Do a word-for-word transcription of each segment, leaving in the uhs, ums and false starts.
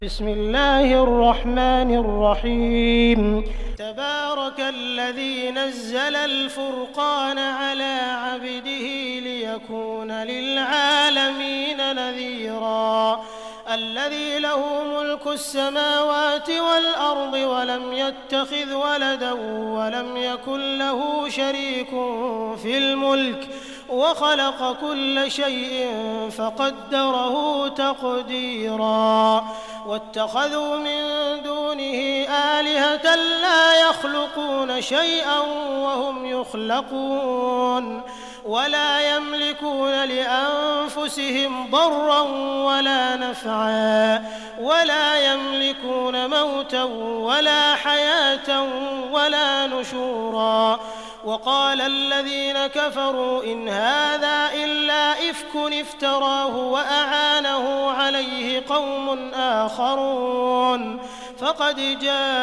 بسم الله الرحمن الرحيم تبارك الذي نزل الفرقان على عبده ليكون للعالمين نذيرا الذي له ملك السماوات والأرض ولم يتخذ ولدا ولم يكن له شريك في الملك وخلق كل شيء فقدره تقديرا واتخذوا من دونه آلهة لا يخلقون شيئا وهم يخلقون ولا يملكون لأنفسهم ضرا ولا نفعا ولا يملكون موتا ولا حياة ولا نشورا وقال الذين كفروا إن هذا إلا إفك افتراه وأعانه عليه قوم آخرون فقد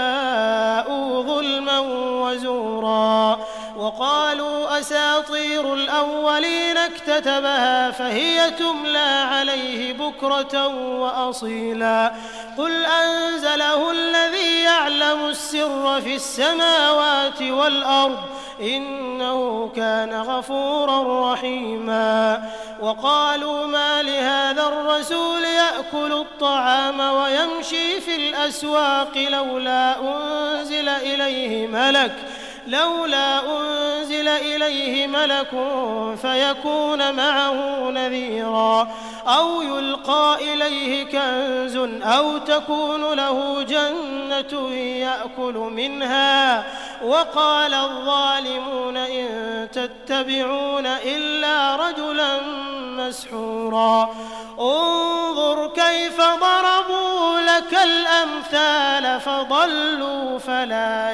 جاءوا ظلما وزورا وقالوا أساطير الأولين اكتتبها فهي تملى عليه بكرة وأصيلا قل أنزله الذي يعلم السر في السماوات والأرض إنه كان غفورا رحيما وقالوا ما لهذا الرسول يأكل الطعام ويمشي في الأسواق لولا أنزل إليه ملك لولا أنزل إليه ملك فيكون معه نذيرا أو يلقى إليه كنز أو تكون له جنة يأكل منها وقال الظالمون إن تتبعون إلا رجلا مسحورا انظر كيف ضربوا لك الأمثال فضلوا فلا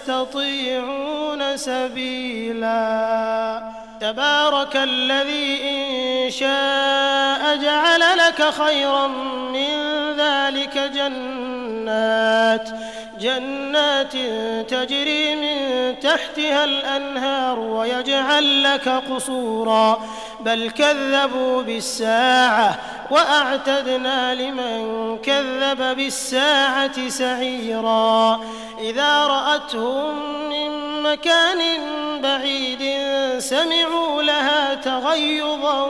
يستطيعون سبيلا تبارك الذي إن شاء جعل لك خيرا من ذلك جنات جنات تجري من تحتها الأنهار ويجعل لك قصورا بل كذبوا بالساعة وأعتدنا لمن كذب بالساعة سعيرا إذا رأتهم من مكان بعيد سمعوا لها تغيظا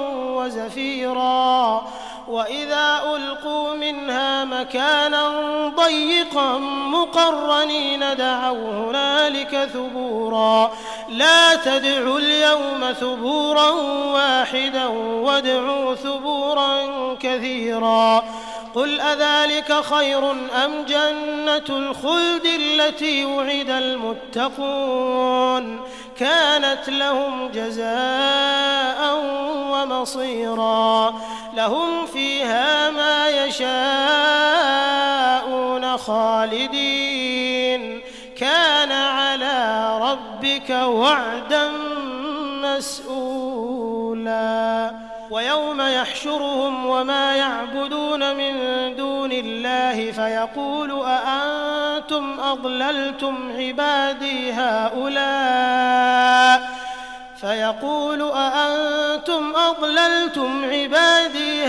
وزفيرا وإذا ألقوا منها مكانا ضيقا مقرنين دعوا هنالك ثبورا لا تدعوا اليوم ثبورا واحدا وادعوا ثبورا كثيرا قل أذلك خير أم جنة الخلد التي وعد المتقون كانت لهم جزاء ومصيرا لهم فيها ما يشاءون خالدين كان على ربك وعدا مسئولا ويوم يحشرهم وما يعبدون من دون الله فيقول أأنتم أضللتم عبادي هؤلاء فيقول أأنتم أضللتم عبادي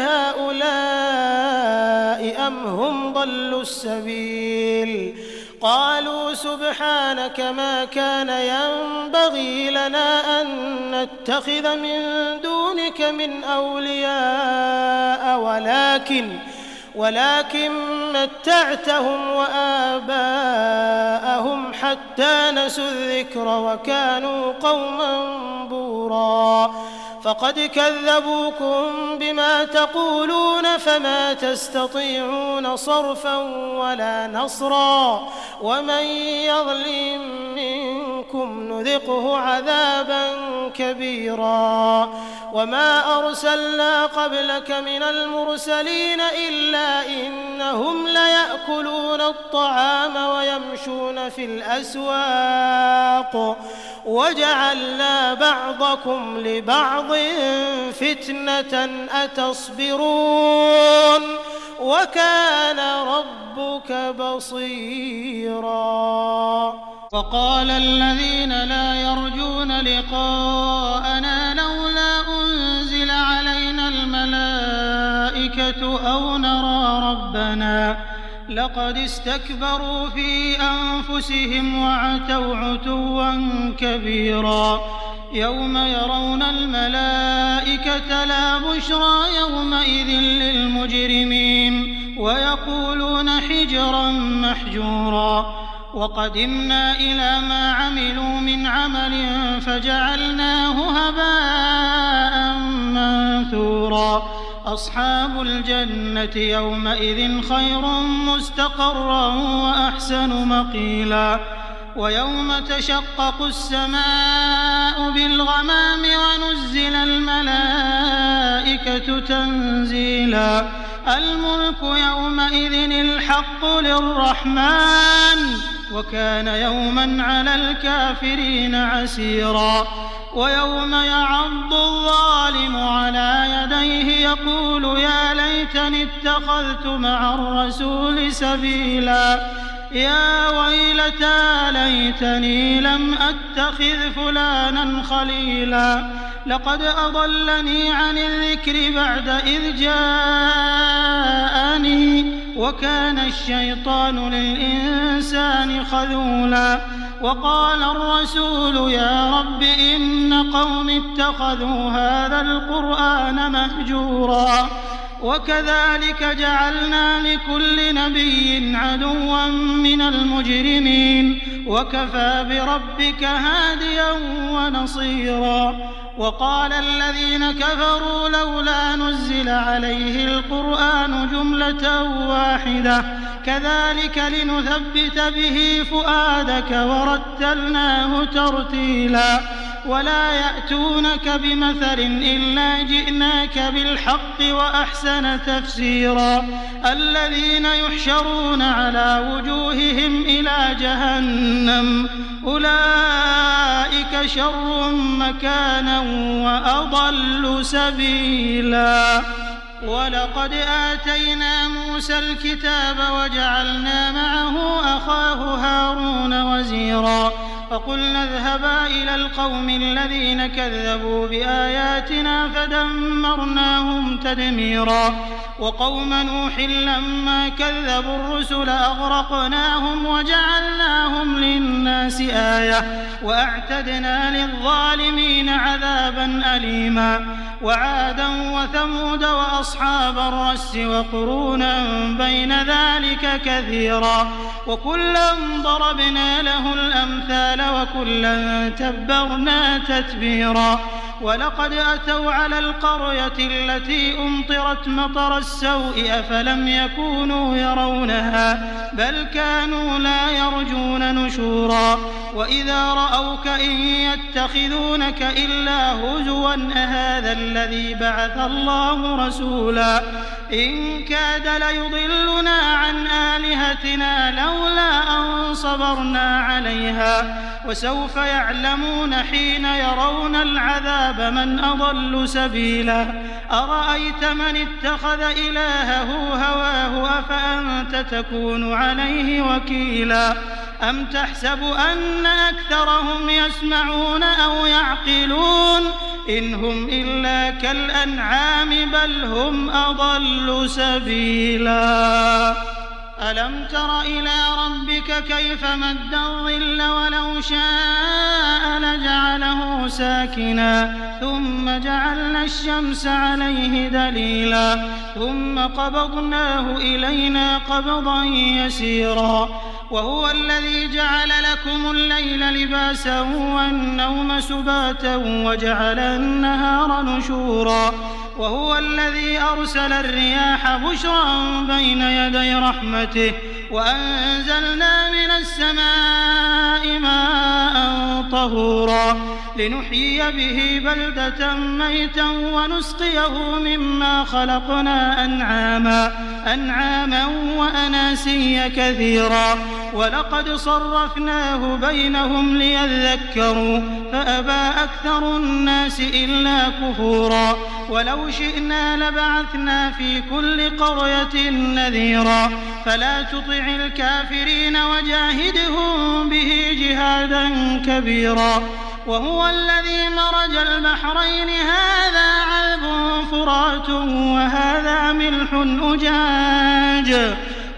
هؤلاء أم هم ضلوا السبيل قالوا سبحانك ما كان ينبغي لنا أن نتخذ من دونك من أولياء ولكن ولكن متعتهم وآباءهم حتى نسوا الذكر وكانوا قوما بورا فقد كذبوكم بما تقولون فما تستطيعون صرفا ولا نصرا ومن يظلم منكم نذقه عذابا كبيرا وما أرسلنا قبلك من المرسلين إلا إنهم ليأكلون الطعام ويمشون في الأسواق وجعلنا بعضكم لبعض فتنة أتصبرون وكان ربك بصيرا وقال الذين لا يرجون لقاءنا لولا أنزل علينا الملائكة أو نرى ربنا لقد استكبروا في أنفسهم وعتوا عتوا كبيرا يوم يرون الملائكة لا بشرى يومئذ للمجرمين ويقولون حجرا محجورا وقدمنا إلى ما عملوا من عمل فجعلناه هباء منثورا أصحاب الجنة يومئذ خير مستقرا وأحسن مقيلا ويوم تشقق السماء بالغمام ونزل الملائكة تنزيلا الملك يومئذ الحق للرحمن وكان يوما على الكافرين عسيرا ويوم يعض الظالم على يديه يقول يا ليتني اتخذت مع الرسول سبيلا يا ويلتى ليتني لم أتخذ فلانا خليلا لقد أضلني عن الذكر بعد إذ جاءني وكان الشيطان للإنسان خذولا وقال الرسول يا رب إن قوم اتخذوا هذا القرآن مهجورا وكذلك جعلنا لكل نبي عدوا من المجرمين وكفى بربك هاديا ونصيرا وقال الذين كفروا لولا نزل عليه القرآن جملة واحدة كذلك لنثبت به فؤادك ورتلناه ترتيلا ولا يأتونك بمثل إلا جئناك بالحق وأحسن تفسيرا الذين يحشرون على وجوههم إلى جهنم أولئك شر مكانا وأضل سبيلا ولقد آتينا موسى الكتاب وجعلنا معه أخاه هارون وزيرا فقلنا اذهبا إلى القوم الذين كذبوا بآياتنا فدمرناهم تدميرا وقوم نوح لما كذبوا الرسل أغرقناهم وجعلناهم للناس آية وأعتدنا للظالمين عذابا أليما وعادا وثمود وأصحاب الرس وقرونا بين ذلك كثيرا وكلا ضربنا له الأمثال وكلا تبرنا تتبيرا ولقد أتوا على القرية التي أمطرت مطر السوء أفلم يكونوا يرونها بل كانوا لا يرجون نشورا وإذا رأوك إن يتخذونك إلا هزوا أهذا الذي بعث الله رسولا إن كاد ليضلنا عن آلهتنا لولا أن صبرنا عليها وسوف يعلمون حين يرون العذاب من أضل سبيلا أرأيت من اتخذ إلهه هواه أفأنت تكون عليه وكيلا أم تحسب أن أكثرهم يسمعون أو يعقلون إن هم إلا كالأنعام بل هم أضل سبيلا ألم تر إلى ربك كيف مد الظل ولو شاء لجعله ساكنا ثم جعلنا الشمس عليه دليلا ثم قبضناه إلينا قبضا يسيرا وهو الذي جعل لكم الليل لباسا والنوم سباتا وجعل النهار نشورا وهو الذي أرسل الرياح بشرا بين يدي رحمته وأنزلنا من السماء ماء طهورا لنحيي به بلدة ميتا ونسقيه مما خلقنا أنعاما أنعاما وأناسيا كثيرا ولقد صرفناه بينهم ليذكروا فأبى أكثر الناس إلا كفورا ولو شئنا لبعثنا في كل قرية نذيرا فلا تطع الكافرين وجاهدهم به جهادا كبيرا وهو الذي مرج البحرين هذا عذب فرات وهذا ملح أجاج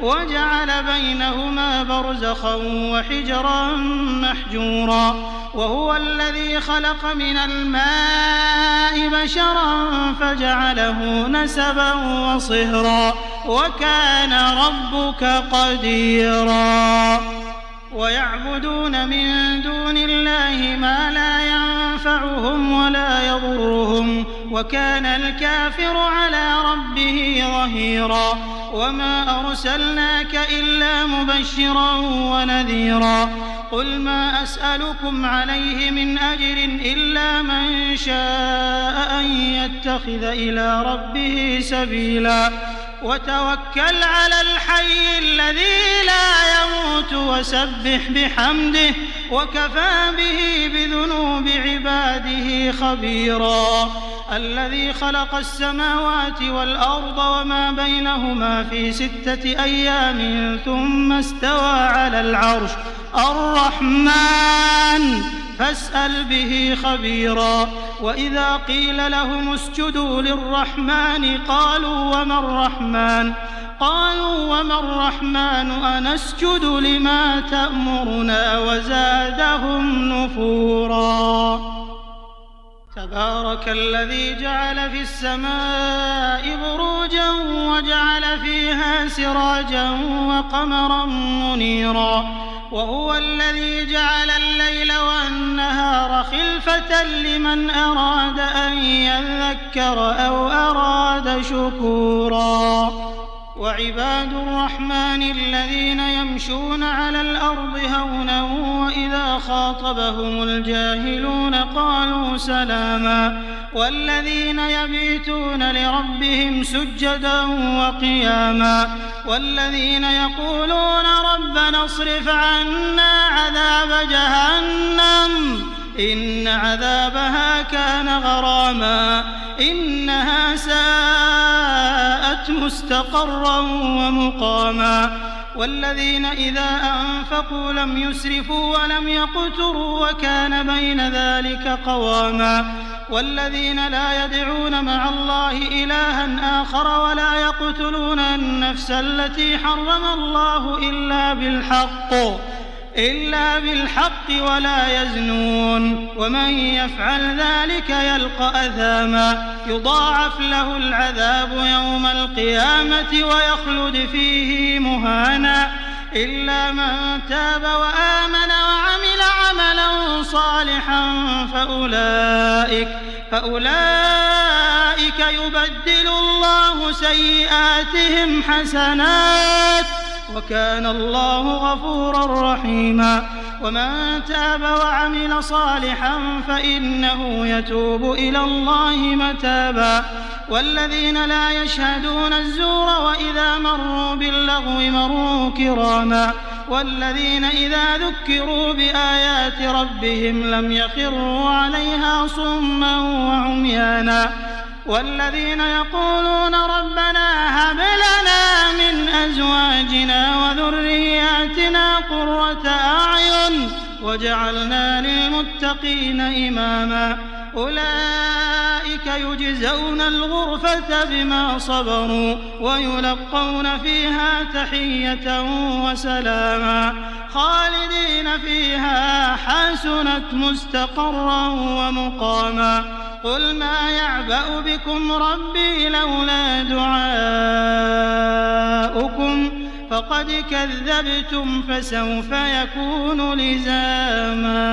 وجعل بينهما برزخا وحجرا محجورا وهو الذي خلق من الماء بشرا فجعله نسبا وصهرا وكان ربك قديرا ويعبدون من دون الله ما لا ينفعهم ولا يضرهم وكان الكافر على ربه ظهيرا وما أرسلناك إلا مبشرا ونذيرا قل ما أسألكم عليه من أجر إلا من شاء أن يتخذ إلى ربه سبيلا وتوكل على الحي الذي لا يموت وسبح بحمده وكفى به بذنوب عباده خبيرا الذي خلق السماوات والأرض وما بينهما في ستة أيام ثم استوى على العرش الرحمن فاسأل به خبيرا وإذا قيل لهم اسجدوا للرحمن قالوا وما الرحمن قالوا وما الرحمن أنسجد لما تأمرنا وزادهم نفورا تبارك الذي جعل في السماء بروجا وجعل فيها سراجا وقمرا منيرا وهو الذي جعل الليل والنهار خلفة لمن أراد أن يذكر أو أراد شكورا وعباد الرحمن الذين يمشون على الأرض هونا وإذا خاطبهم الجاهلون قالوا سلاما والذين يبيتون لربهم سجدا وقياما والذين يقولون ربنا اصرف عنا عذاب جهنم إن عذابها كان غراما إنها ساءت مستقرا ومقاما والذين إذا أنفقوا لم يسرفوا ولم يقتروا وكان بين ذلك قواما والذين لا يدعون مع الله إلها آخر ولا يقتلون النفس التي حرم الله إلا بالحق إلا بالحق ولا يزنون ومن يفعل ذلك يلقى أثاما يضاعف له العذاب يوم القيامة ويخلد فيه مهانا إلا من تاب وآمن وعمل عملا صالحا فأولئك فأولئك يبدل الله سيئاتهم حسنات وكان الله غفورا رحيما ومن تاب وعمل صالحا فإنه يتوب إلى الله متابا والذين لا يشهدون الزور وإذا مروا باللغو مروا كراما والذين إذا ذكروا بآيات ربهم لم يخروا عليها صما وعميانا والذين يقولون ربنا هب لنا من أزواجنا وذرياتنا قرة أعين وجعلنا للمتقين إماما أولئك يجزون الغرفة بما صبروا ويلقون فيها تحية وسلاما خالدين فيها حسنت مستقرا ومقاما قل ما يعبأ بكم ربي لولا دعاؤكم فقد كذبتم فسوف يكون لزاما